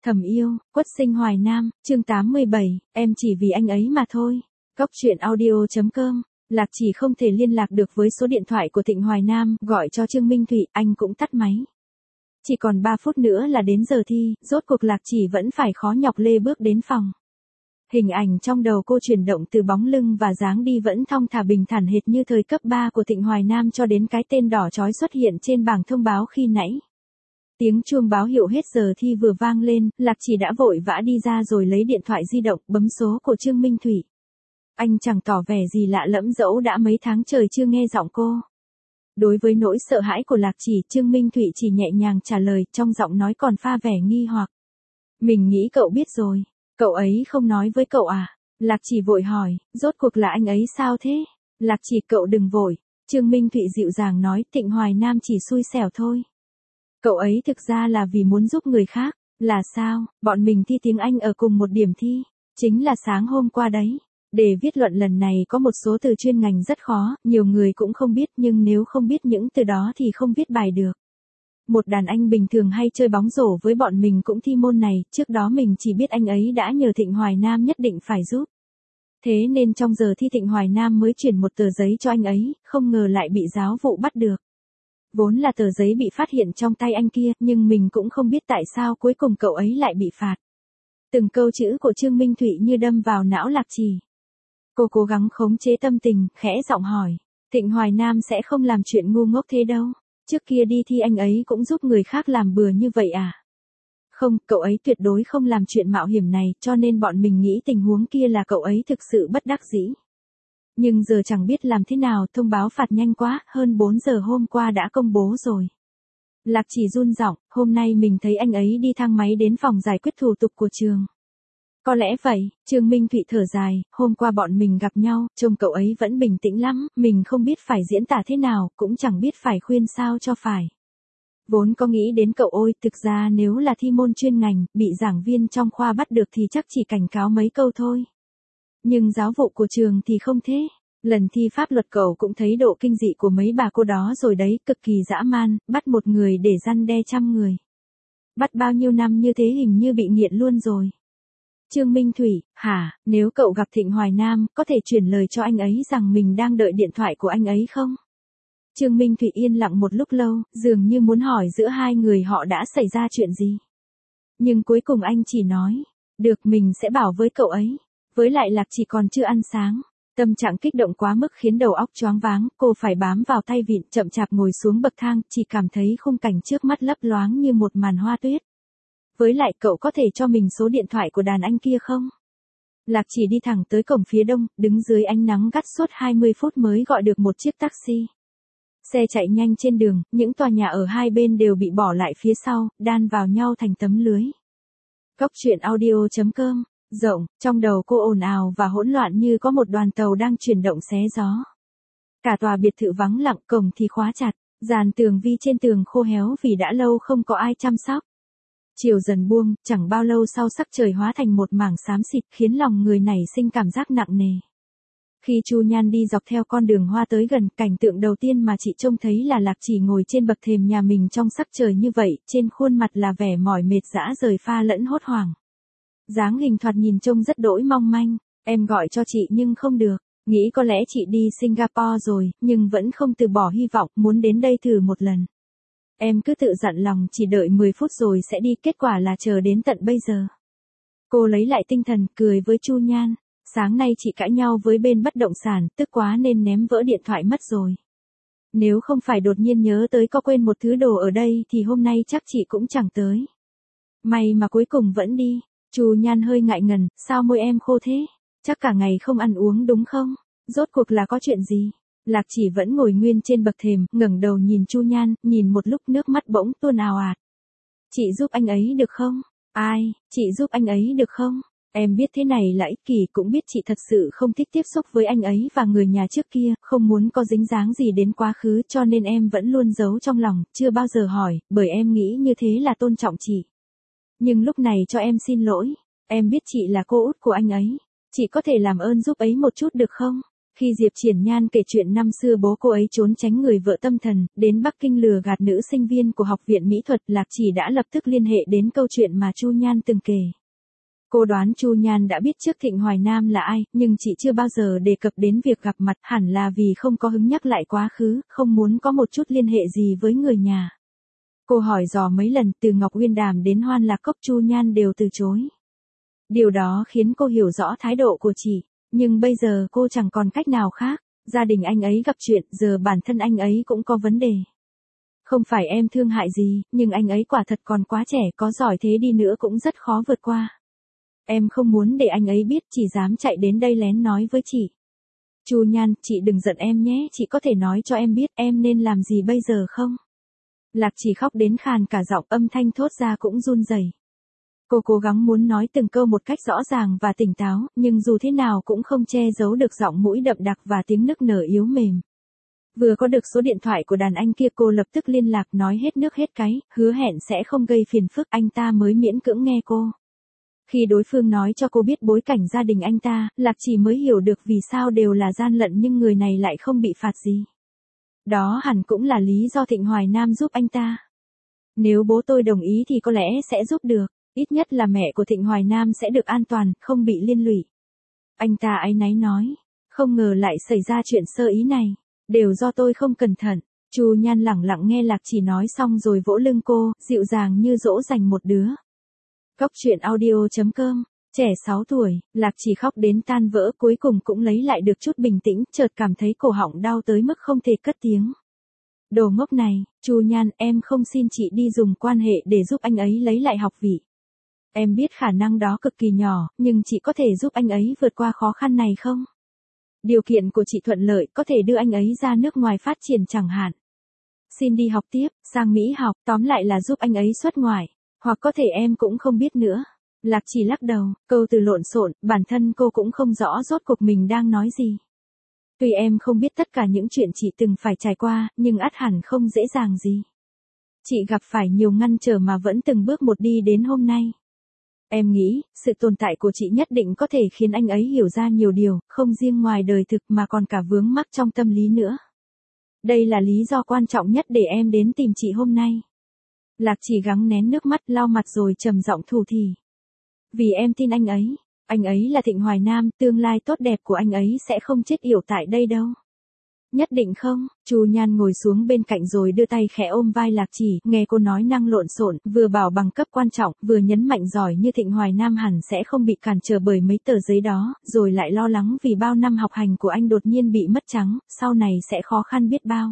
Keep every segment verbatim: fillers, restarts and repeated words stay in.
Thầm yêu, Quất Sinh Hoài Nam, chương tám mươi bảy, em chỉ vì anh ấy mà thôi. Góc truyện audio chấm com, Lạc Chỉ không thể liên lạc được với số điện thoại của Thịnh Hoài Nam, gọi cho Trương Minh Thụy, anh cũng tắt máy. Chỉ còn ba phút nữa là đến giờ thi, rốt cuộc Lạc Chỉ vẫn phải khó nhọc lê bước đến phòng. Hình ảnh trong đầu cô chuyển động từ bóng lưng và dáng đi vẫn thong thả bình thản hệt như thời cấp ba của Thịnh Hoài Nam cho đến cái tên đỏ chói xuất hiện trên bảng thông báo khi nãy. Tiếng chuông báo hiệu hết giờ thi vừa vang lên, Lạc Chỉ đã vội vã đi ra rồi lấy điện thoại di động, bấm số của Trương Minh Thụy. Anh chẳng tỏ vẻ gì lạ lẫm dẫu đã mấy tháng trời chưa nghe giọng cô. Đối với nỗi sợ hãi của Lạc Chỉ, Trương Minh Thụy chỉ nhẹ nhàng trả lời, trong giọng nói còn pha vẻ nghi hoặc. Mình nghĩ cậu biết rồi. Cậu ấy không nói với cậu à? Lạc Chỉ vội hỏi, rốt cuộc là anh ấy sao thế? Lạc Chỉ, cậu đừng vội. Trương Minh Thụy dịu dàng nói, Thịnh Hoài Nam chỉ xui xẻo thôi. Cậu ấy thực ra là vì muốn giúp người khác. Là sao? Bọn mình thi tiếng Anh ở cùng một điểm thi. Chính là sáng hôm qua đấy. Đề viết luận lần này có một số từ chuyên ngành rất khó, nhiều người cũng không biết, nhưng nếu không biết những từ đó thì không viết bài được. Một đàn anh bình thường hay chơi bóng rổ với bọn mình cũng thi môn này, trước đó mình chỉ biết anh ấy đã nhờ Thịnh Hoài Nam nhất định phải giúp. Thế nên trong giờ thi Thịnh Hoài Nam mới chuyển một tờ giấy cho anh ấy, không ngờ lại bị giáo vụ bắt được. Vốn là tờ giấy bị phát hiện trong tay anh kia, nhưng mình cũng không biết tại sao cuối cùng cậu ấy lại bị phạt. Từng câu chữ của Trương Minh Thụy như đâm vào não Lạc Chỉ. Cô cố gắng khống chế tâm tình, khẽ giọng hỏi, Thịnh Hoài Nam sẽ không làm chuyện ngu ngốc thế đâu. Trước kia đi thi anh ấy cũng giúp người khác làm bừa như vậy à? Không, cậu ấy tuyệt đối không làm chuyện mạo hiểm này, cho nên bọn mình nghĩ tình huống kia là cậu ấy thực sự bất đắc dĩ. Nhưng giờ chẳng biết làm thế nào, thông báo phạt nhanh quá, hơn bốn giờ hôm qua đã công bố rồi. Lạc Chỉ run giọng, hôm nay mình thấy anh ấy đi thang máy đến phòng giải quyết thủ tục của trường. Có lẽ vậy, Trương Minh Thụy thở dài, hôm qua bọn mình gặp nhau, trông cậu ấy vẫn bình tĩnh lắm, mình không biết phải diễn tả thế nào, cũng chẳng biết phải khuyên sao cho phải. Vốn có nghĩ đến cậu ôi, thực ra nếu là thi môn chuyên ngành, bị giảng viên trong khoa bắt được thì chắc chỉ cảnh cáo mấy câu thôi. Nhưng giáo vụ của trường thì không thế. Lần thi pháp luật cậu cũng thấy độ kinh dị của mấy bà cô đó rồi đấy, cực kỳ dã man, bắt một người để răn đe trăm người. Bắt bao nhiêu năm như thế hình như bị nghiện luôn rồi. Trương Minh Thụy, hả, nếu cậu gặp Thịnh Hoài Nam, có thể truyền lời cho anh ấy rằng mình đang đợi điện thoại của anh ấy không? Trương Minh Thụy yên lặng một lúc lâu, dường như muốn hỏi giữa hai người họ đã xảy ra chuyện gì. Nhưng cuối cùng anh chỉ nói, được, mình sẽ bảo với cậu ấy. Với lại Lạc Chỉ còn chưa ăn sáng. Tâm trạng kích động quá mức khiến đầu óc choáng váng, cô phải bám vào tay vịn chậm chạp ngồi xuống bậc thang, chỉ cảm thấy khung cảnh trước mắt lấp loáng như một màn hoa tuyết. Với lại cậu có thể cho mình số điện thoại của đàn anh kia không? Lạc Chỉ đi thẳng tới cổng phía đông, đứng dưới ánh nắng gắt suốt hai mươi phút mới gọi được một chiếc taxi. Xe chạy nhanh trên đường, những tòa nhà ở hai bên đều bị bỏ lại phía sau, đan vào nhau thành tấm lưới. Góc truyện audio chấm com, rộng, trong đầu cô ồn ào và hỗn loạn như có một đoàn tàu đang chuyển động xé gió. Cả tòa biệt thự vắng lặng, cổng thì khóa chặt, dàn tường vi trên tường khô héo vì đã lâu không có ai chăm sóc. Chiều dần buông, chẳng bao lâu sau sắc trời hóa thành một mảng xám xịt khiến lòng người nảy sinh cảm giác nặng nề. Khi Chu Nhan đi dọc theo con đường hoa tới gần, cảnh tượng đầu tiên mà chị trông thấy là Lạc Chỉ ngồi trên bậc thềm nhà mình trong sắc trời như vậy, trên khuôn mặt là vẻ mỏi mệt dã rời pha lẫn hốt hoảng. Dáng hình thoạt nhìn trông rất đỗi mong manh, em gọi cho chị nhưng không được, nghĩ có lẽ chị đi Singapore rồi, nhưng vẫn không từ bỏ hy vọng, muốn đến đây thử một lần. Em cứ tự dặn lòng chỉ đợi mười phút rồi sẽ đi, kết quả là chờ đến tận bây giờ. Cô lấy lại tinh thần, cười với Chu Nhan. Sáng nay chị cãi nhau với bên bất động sản, tức quá nên ném vỡ điện thoại mất rồi. Nếu không phải đột nhiên nhớ tới có quên một thứ đồ ở đây thì hôm nay chắc chị cũng chẳng tới. May mà cuối cùng vẫn đi. Chu Nhan hơi ngại ngần, sao môi em khô thế? Chắc cả ngày không ăn uống đúng không? Rốt cuộc là có chuyện gì? Lạc Chỉ vẫn ngồi nguyên trên bậc thềm, ngẩng đầu nhìn Chu Nhan, nhìn một lúc nước mắt bỗng tuôn ào ạt. Chị giúp anh ấy được không? Ai, chị giúp anh ấy được không? Em biết thế này là ích kỷ, cũng biết chị thật sự không thích tiếp xúc với anh ấy và người nhà trước kia, không muốn có dính dáng gì đến quá khứ cho nên em vẫn luôn giấu trong lòng, chưa bao giờ hỏi, bởi em nghĩ như thế là tôn trọng chị. Nhưng lúc này cho em xin lỗi, em biết chị là cô út của anh ấy, chị có thể làm ơn giúp ấy một chút được không? Khi Diệp Triển Nhan kể chuyện năm xưa bố cô ấy trốn tránh người vợ tâm thần, đến Bắc Kinh lừa gạt nữ sinh viên của Học viện Mỹ thuật, Lạc Chỉ đã lập tức liên hệ đến câu chuyện mà Chu Nhan từng kể. Cô đoán Chu Nhan đã biết trước Thịnh Hoài Nam là ai, nhưng chị chưa bao giờ đề cập đến việc gặp mặt, hẳn là vì không có hứng nhắc lại quá khứ, không muốn có một chút liên hệ gì với người nhà. Cô hỏi dò mấy lần, từ Ngọc Uyên Đàm đến Hoan Lạc Cốc, Chu Nhan đều từ chối. Điều đó khiến cô hiểu rõ thái độ của chị, nhưng bây giờ cô chẳng còn cách nào khác, gia đình anh ấy gặp chuyện, giờ bản thân anh ấy cũng có vấn đề. Không phải em thương hại gì, nhưng anh ấy quả thật còn quá trẻ, có giỏi thế đi nữa cũng rất khó vượt qua. Em không muốn để anh ấy biết, chỉ dám chạy đến đây lén nói với chị. Chu Nhan, chị đừng giận em nhé, chị có thể nói cho em biết em nên làm gì bây giờ không? Lạc Chỉ khóc đến khàn cả giọng, âm thanh thốt ra cũng run rẩy. Cô cố gắng muốn nói từng câu một cách rõ ràng và tỉnh táo, nhưng dù thế nào cũng không che giấu được giọng mũi đậm đặc và tiếng nức nở yếu mềm. Vừa có được số điện thoại của đàn anh kia, cô lập tức liên lạc, nói hết nước hết cái, hứa hẹn sẽ không gây phiền phức, anh ta mới miễn cưỡng nghe cô. Khi đối phương nói cho cô biết bối cảnh gia đình anh ta, Lạc Chỉ mới hiểu được vì sao đều là gian lận nhưng người này lại không bị phạt gì. Đó hẳn cũng là lý do Thịnh Hoài Nam giúp anh ta. Nếu bố tôi đồng ý thì có lẽ sẽ giúp được, ít nhất là mẹ của Thịnh Hoài Nam sẽ được an toàn, không bị liên lụy. Anh ta áy náy nói, không ngờ lại xảy ra chuyện sơ ý này, đều do tôi không cẩn thận. Chu Nhan lẳng lặng nghe Lạc Chỉ nói xong rồi vỗ lưng cô, dịu dàng như dỗ dành một đứa. Góc truyện audio chấm com. Trẻ sáu tuổi, Lạc Chỉ khóc đến tan vỡ, cuối cùng cũng lấy lại được chút bình tĩnh, chợt cảm thấy cổ họng đau tới mức không thể cất tiếng. Đồ ngốc này, Chu Nhan, em không xin chị đi dùng quan hệ để giúp anh ấy lấy lại học vị. Em biết khả năng đó cực kỳ nhỏ, nhưng chị có thể giúp anh ấy vượt qua khó khăn này không? Điều kiện của chị thuận lợi, có thể đưa anh ấy ra nước ngoài phát triển chẳng hạn. Xin đi học tiếp, sang Mỹ học, tóm lại là giúp anh ấy xuất ngoại. Hoặc có thể em cũng không biết nữa. Lạc Chỉ lắc đầu, câu từ lộn xộn, bản thân cô cũng không rõ rốt cuộc mình đang nói gì. Tuy em không biết tất cả những chuyện chị từng phải trải qua, nhưng ắt hẳn không dễ dàng gì. Chị gặp phải nhiều ngăn trở mà vẫn từng bước một đi đến hôm nay. Em nghĩ, sự tồn tại của chị nhất định có thể khiến anh ấy hiểu ra nhiều điều, không riêng ngoài đời thực mà còn cả vướng mắc trong tâm lý nữa. Đây là lý do quan trọng nhất để em đến tìm chị hôm nay. Lạc Chỉ gắng nén nước mắt, lau mặt rồi trầm giọng thủ thỉ. Vì em tin anh ấy, anh ấy là Thịnh Hoài Nam, tương lai tốt đẹp của anh ấy sẽ không chết yểu tại đây đâu. Nhất định không? Chu Nhan ngồi xuống bên cạnh rồi đưa tay khẽ ôm vai Lạc Chỉ, nghe cô nói năng lộn xộn, vừa bảo bằng cấp quan trọng, vừa nhấn mạnh giỏi như Thịnh Hoài Nam hẳn sẽ không bị cản trở bởi mấy tờ giấy đó, rồi lại lo lắng vì bao năm học hành của anh đột nhiên bị mất trắng, sau này sẽ khó khăn biết bao.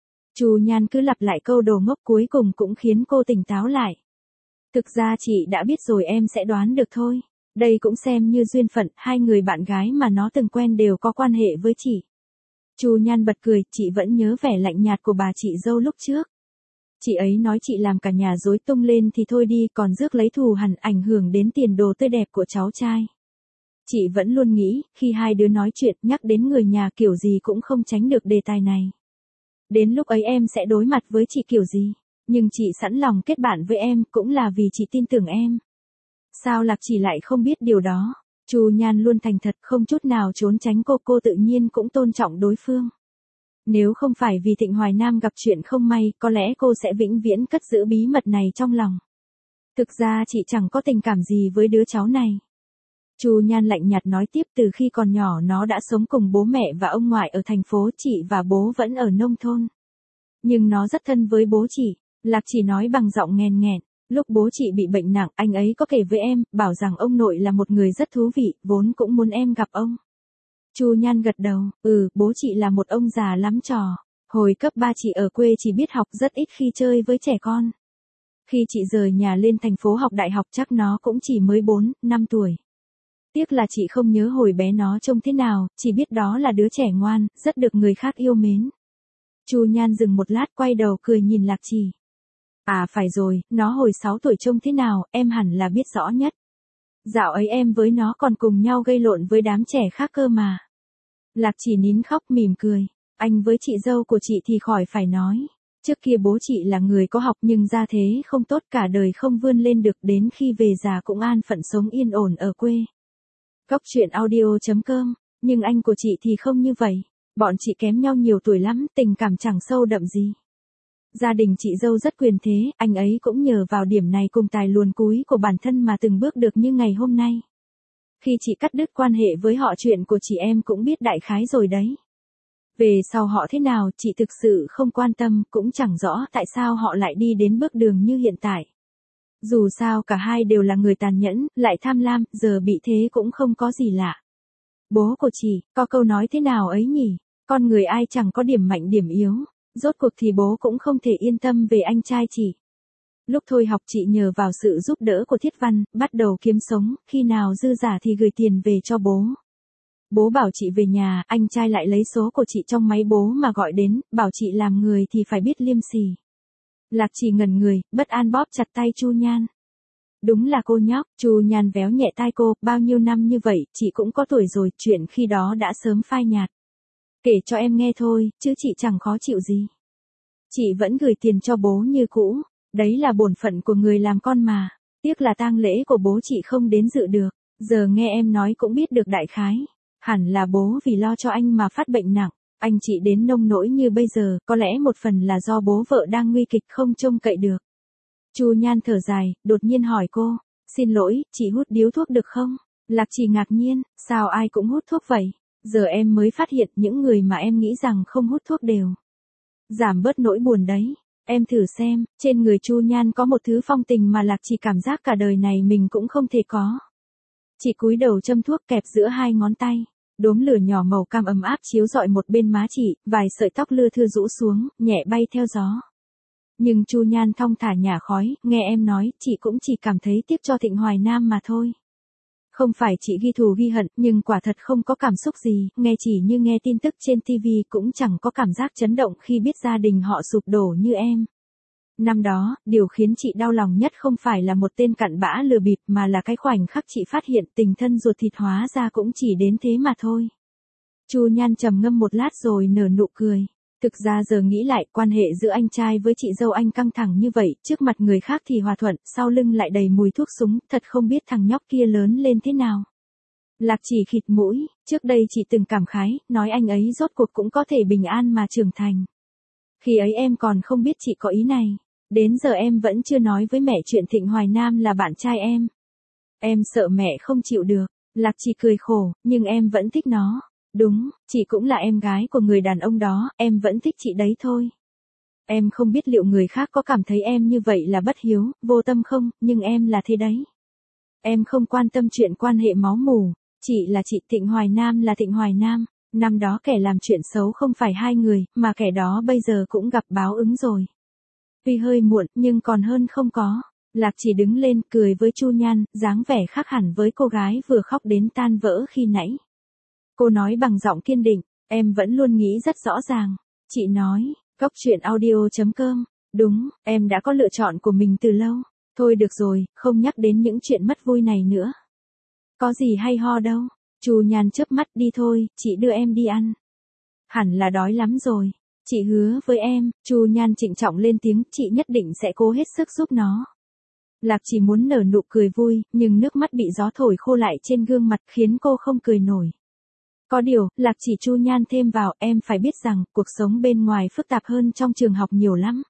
Chu Nhan cứ lặp lại câu đồ ngốc cuối cùng cũng khiến cô tỉnh táo lại. Thực ra chị đã biết rồi, em sẽ đoán được thôi. Đây cũng xem như duyên phận, hai người bạn gái mà nó từng quen đều có quan hệ với chị. Chu Nhan bật cười, chị vẫn nhớ vẻ lạnh nhạt của bà chị dâu lúc trước. Chị ấy nói chị làm cả nhà rối tung lên thì thôi đi, còn rước lấy thù hằn ảnh hưởng đến tiền đồ tươi đẹp của cháu trai. Chị vẫn luôn nghĩ, khi hai đứa nói chuyện nhắc đến người nhà kiểu gì cũng không tránh được đề tài này. Đến lúc ấy em sẽ đối mặt với chị kiểu gì, nhưng chị sẵn lòng kết bạn với em cũng là vì chị tin tưởng em. Sao Lạc Chỉ lại không biết điều đó? Chu Nhan luôn thành thật, không chút nào trốn tránh cô, cô tự nhiên cũng tôn trọng đối phương. Nếu không phải vì Thịnh Hoài Nam gặp chuyện không may, có lẽ cô sẽ vĩnh viễn cất giữ bí mật này trong lòng. Thực ra chị chẳng có tình cảm gì với đứa cháu này. Chu Nhan lạnh nhạt nói tiếp, từ khi còn nhỏ nó đã sống cùng bố mẹ và ông ngoại ở thành phố, chị và bố vẫn ở nông thôn. Nhưng nó rất thân với bố chị, Lạc Chỉ nói bằng giọng nghèn nghẹn. Lúc bố chị bị bệnh nặng, anh ấy có kể với em, bảo rằng ông nội là một người rất thú vị, vốn cũng muốn em gặp ông. Chu Nhan gật đầu, ừ, bố chị là một ông già lắm trò. Hồi cấp ba chị ở quê chỉ biết học, rất ít khi chơi với trẻ con. Khi chị rời nhà lên thành phố học đại học chắc nó cũng chỉ mới bốn, năm tuổi. Tiếc là chị không nhớ hồi bé nó trông thế nào, chỉ biết đó là đứa trẻ ngoan, rất được người khác yêu mến. Chu Nhan dừng một lát, quay đầu cười nhìn Lạc Chỉ. À phải rồi, nó hồi sáu tuổi trông thế nào, em hẳn là biết rõ nhất. Dạo ấy em với nó còn cùng nhau gây lộn với đám trẻ khác cơ mà. Lạc Chỉ nín khóc mỉm cười. Anh với chị dâu của chị thì khỏi phải nói. Trước kia bố chị là người có học nhưng gia thế không tốt, cả đời không vươn lên được, đến khi về già cũng an phận sống yên ổn ở quê. Góc truyện audio chấm com Nhưng anh của chị thì không như vậy. Bọn chị kém nhau nhiều tuổi lắm, tình cảm chẳng sâu đậm gì. Gia đình chị dâu rất quyền thế, anh ấy cũng nhờ vào điểm này cùng tài luồn cúi của bản thân mà từng bước được như ngày hôm nay. Khi chị cắt đứt quan hệ với họ, chuyện của chị em cũng biết đại khái rồi đấy. Về sau họ thế nào chị thực sự không quan tâm, cũng chẳng rõ tại sao họ lại đi đến bước đường như hiện tại. Dù sao cả hai đều là người tàn nhẫn, lại tham lam, giờ bị thế cũng không có gì lạ. Bố của chị, có câu nói thế nào ấy nhỉ? Con người ai chẳng có điểm mạnh điểm yếu. Rốt cuộc thì bố cũng không thể yên tâm về anh trai chị. Lúc thôi học chị nhờ vào sự giúp đỡ của Thiết Văn, bắt đầu kiếm sống, khi nào dư giả thì gửi tiền về cho bố. Bố bảo chị về nhà, anh trai lại lấy số của chị trong máy bố mà gọi đến, bảo chị làm người thì phải biết liêm sỉ. Lạc Chỉ ngẩn người, bất an bóp chặt tay Chu Nhan. Đúng là cô nhóc, Chu Nhan véo nhẹ tai cô, bao nhiêu năm như vậy, chị cũng có tuổi rồi, chuyện khi đó đã sớm phai nhạt. Kể cho em nghe thôi, chứ chị chẳng khó chịu gì. Chị vẫn gửi tiền cho bố như cũ, đấy là bổn phận của người làm con mà. Tiếc là tang lễ của bố chị không đến dự được, giờ nghe em nói cũng biết được đại khái. Hẳn là bố vì lo cho anh mà phát bệnh nặng, anh chị đến nông nỗi như bây giờ, có lẽ một phần là do bố vợ đang nguy kịch không trông cậy được. Chu Nhan thở dài, đột nhiên hỏi cô, xin lỗi, chị hút điếu thuốc được không? Lạc Chỉ ngạc nhiên, sao ai cũng hút thuốc vậy? Giờ em mới phát hiện những người mà em nghĩ rằng không hút thuốc đều giảm bớt nỗi buồn đấy. Em thử xem, trên người Chu Nhan có một thứ phong tình mà Lạc Chỉ cảm giác cả đời này mình cũng không thể có. Chị cúi đầu châm thuốc kẹp giữa hai ngón tay. Đốm lửa nhỏ màu cam ấm áp chiếu rọi một bên má chị, vài sợi tóc lưa thưa rũ xuống, nhẹ bay theo gió. Nhưng Chu Nhan thong thả nhả khói, nghe em nói, chị cũng chỉ cảm thấy tiếc cho Thịnh Hoài Nam mà thôi. Không phải chị ghi thù ghi hận, nhưng quả thật không có cảm xúc gì, nghe chỉ như nghe tin tức trên ti vi cũng chẳng có cảm giác chấn động khi biết gia đình họ sụp đổ như em. Năm đó, điều khiến chị đau lòng nhất không phải là một tên cặn bã lừa bịp mà là cái khoảnh khắc chị phát hiện tình thân ruột thịt hóa ra cũng chỉ đến thế mà thôi. Chu Nhan trầm ngâm một lát rồi nở nụ cười. Thực ra giờ nghĩ lại, quan hệ giữa anh trai với chị dâu anh căng thẳng như vậy, trước mặt người khác thì hòa thuận, sau lưng lại đầy mùi thuốc súng, thật không biết thằng nhóc kia lớn lên thế nào. Lạc Chỉ khịt mũi, trước đây chị từng cảm khái, nói anh ấy rốt cuộc cũng có thể bình an mà trưởng thành. Khi ấy em còn không biết chị có ý này. Đến giờ em vẫn chưa nói với mẹ chuyện Thịnh Hoài Nam là bạn trai em. Em sợ mẹ không chịu được. Lạc Chỉ cười khổ, nhưng em vẫn thích nó. Đúng, chị cũng là em gái của người đàn ông đó, em vẫn thích chị đấy thôi. Em không biết liệu người khác có cảm thấy em như vậy là bất hiếu, vô tâm không, nhưng em là thế đấy. Em không quan tâm chuyện quan hệ máu mủ, chị là chị, Thịnh Hoài Nam là Thịnh Hoài Nam. Năm đó kẻ làm chuyện xấu không phải hai người, mà kẻ đó bây giờ cũng gặp báo ứng rồi. Tuy hơi muộn, nhưng còn hơn không có. Lạc Chỉ đứng lên, cười với Chu Nhan, dáng vẻ khác hẳn với cô gái vừa khóc đến tan vỡ khi nãy. Cô nói bằng giọng kiên định, em vẫn luôn nghĩ rất rõ ràng. Chị nói, Cốc Truyện Audio chấm com, đúng, em đã có lựa chọn của mình từ lâu. Thôi được rồi, không nhắc đến những chuyện mất vui này nữa. Có gì hay ho đâu. Chu Nhan chớp mắt, đi thôi, chị đưa em đi ăn. Hẳn là đói lắm rồi. Chị hứa với em, Chu Nhan trịnh trọng lên tiếng, chị nhất định sẽ cố hết sức giúp nó. Lạc Chỉ muốn nở nụ cười vui, nhưng nước mắt bị gió thổi khô lại trên gương mặt khiến cô không cười nổi. Có điều, Lạc Chỉ Chu Nhan thêm vào, em phải biết rằng, cuộc sống bên ngoài phức tạp hơn trong trường học nhiều lắm.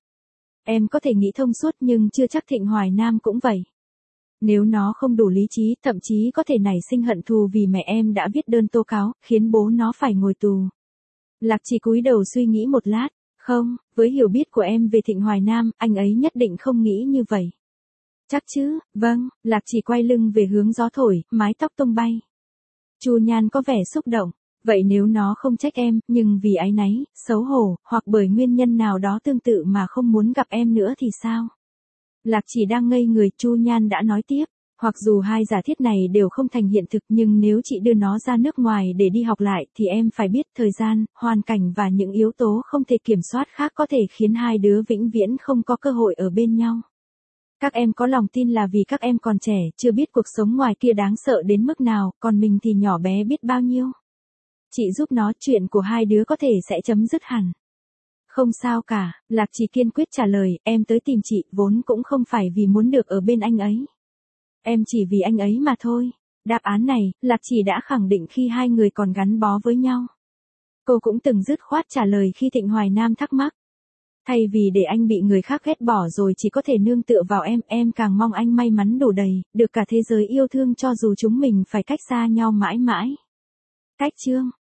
Em có thể nghĩ thông suốt nhưng chưa chắc Thịnh Hoài Nam cũng vậy. Nếu nó không đủ lý trí, thậm chí có thể nảy sinh hận thù vì mẹ em đã viết đơn tố cáo, khiến bố nó phải ngồi tù. Lạc Chỉ cúi đầu suy nghĩ một lát, không, với hiểu biết của em về Thịnh Hoài Nam, anh ấy nhất định không nghĩ như vậy. Chắc chứ, vâng, Lạc Chỉ quay lưng về hướng gió thổi, mái tóc tung bay. Chu Nhan có vẻ xúc động, vậy nếu nó không trách em, nhưng vì áy náy, xấu hổ, hoặc bởi nguyên nhân nào đó tương tự mà không muốn gặp em nữa thì sao? Lạc Chỉ đang ngây người, Chu Nhan đã nói tiếp. Hoặc dù hai giả thiết này đều không thành hiện thực nhưng nếu chị đưa nó ra nước ngoài để đi học lại thì em phải biết thời gian, hoàn cảnh và những yếu tố không thể kiểm soát khác có thể khiến hai đứa vĩnh viễn không có cơ hội ở bên nhau. Các em có lòng tin là vì các em còn trẻ, chưa biết cuộc sống ngoài kia đáng sợ đến mức nào, còn mình thì nhỏ bé biết bao nhiêu. Chị giúp nó, chuyện của hai đứa có thể sẽ chấm dứt hẳn. Không sao cả, Lạc Chỉ kiên quyết trả lời, em tới tìm chị, vốn cũng không phải vì muốn được ở bên anh ấy. Em chỉ vì anh ấy mà thôi. Đáp án này, Lạc Chỉ đã khẳng định khi hai người còn gắn bó với nhau. Cô cũng từng dứt khoát trả lời khi Thịnh Hoài Nam thắc mắc. Thay vì để anh bị người khác ghét bỏ rồi chỉ có thể nương tựa vào em, em càng mong anh may mắn đủ đầy, được cả thế giới yêu thương cho dù chúng mình phải cách xa nhau mãi mãi. Cách chương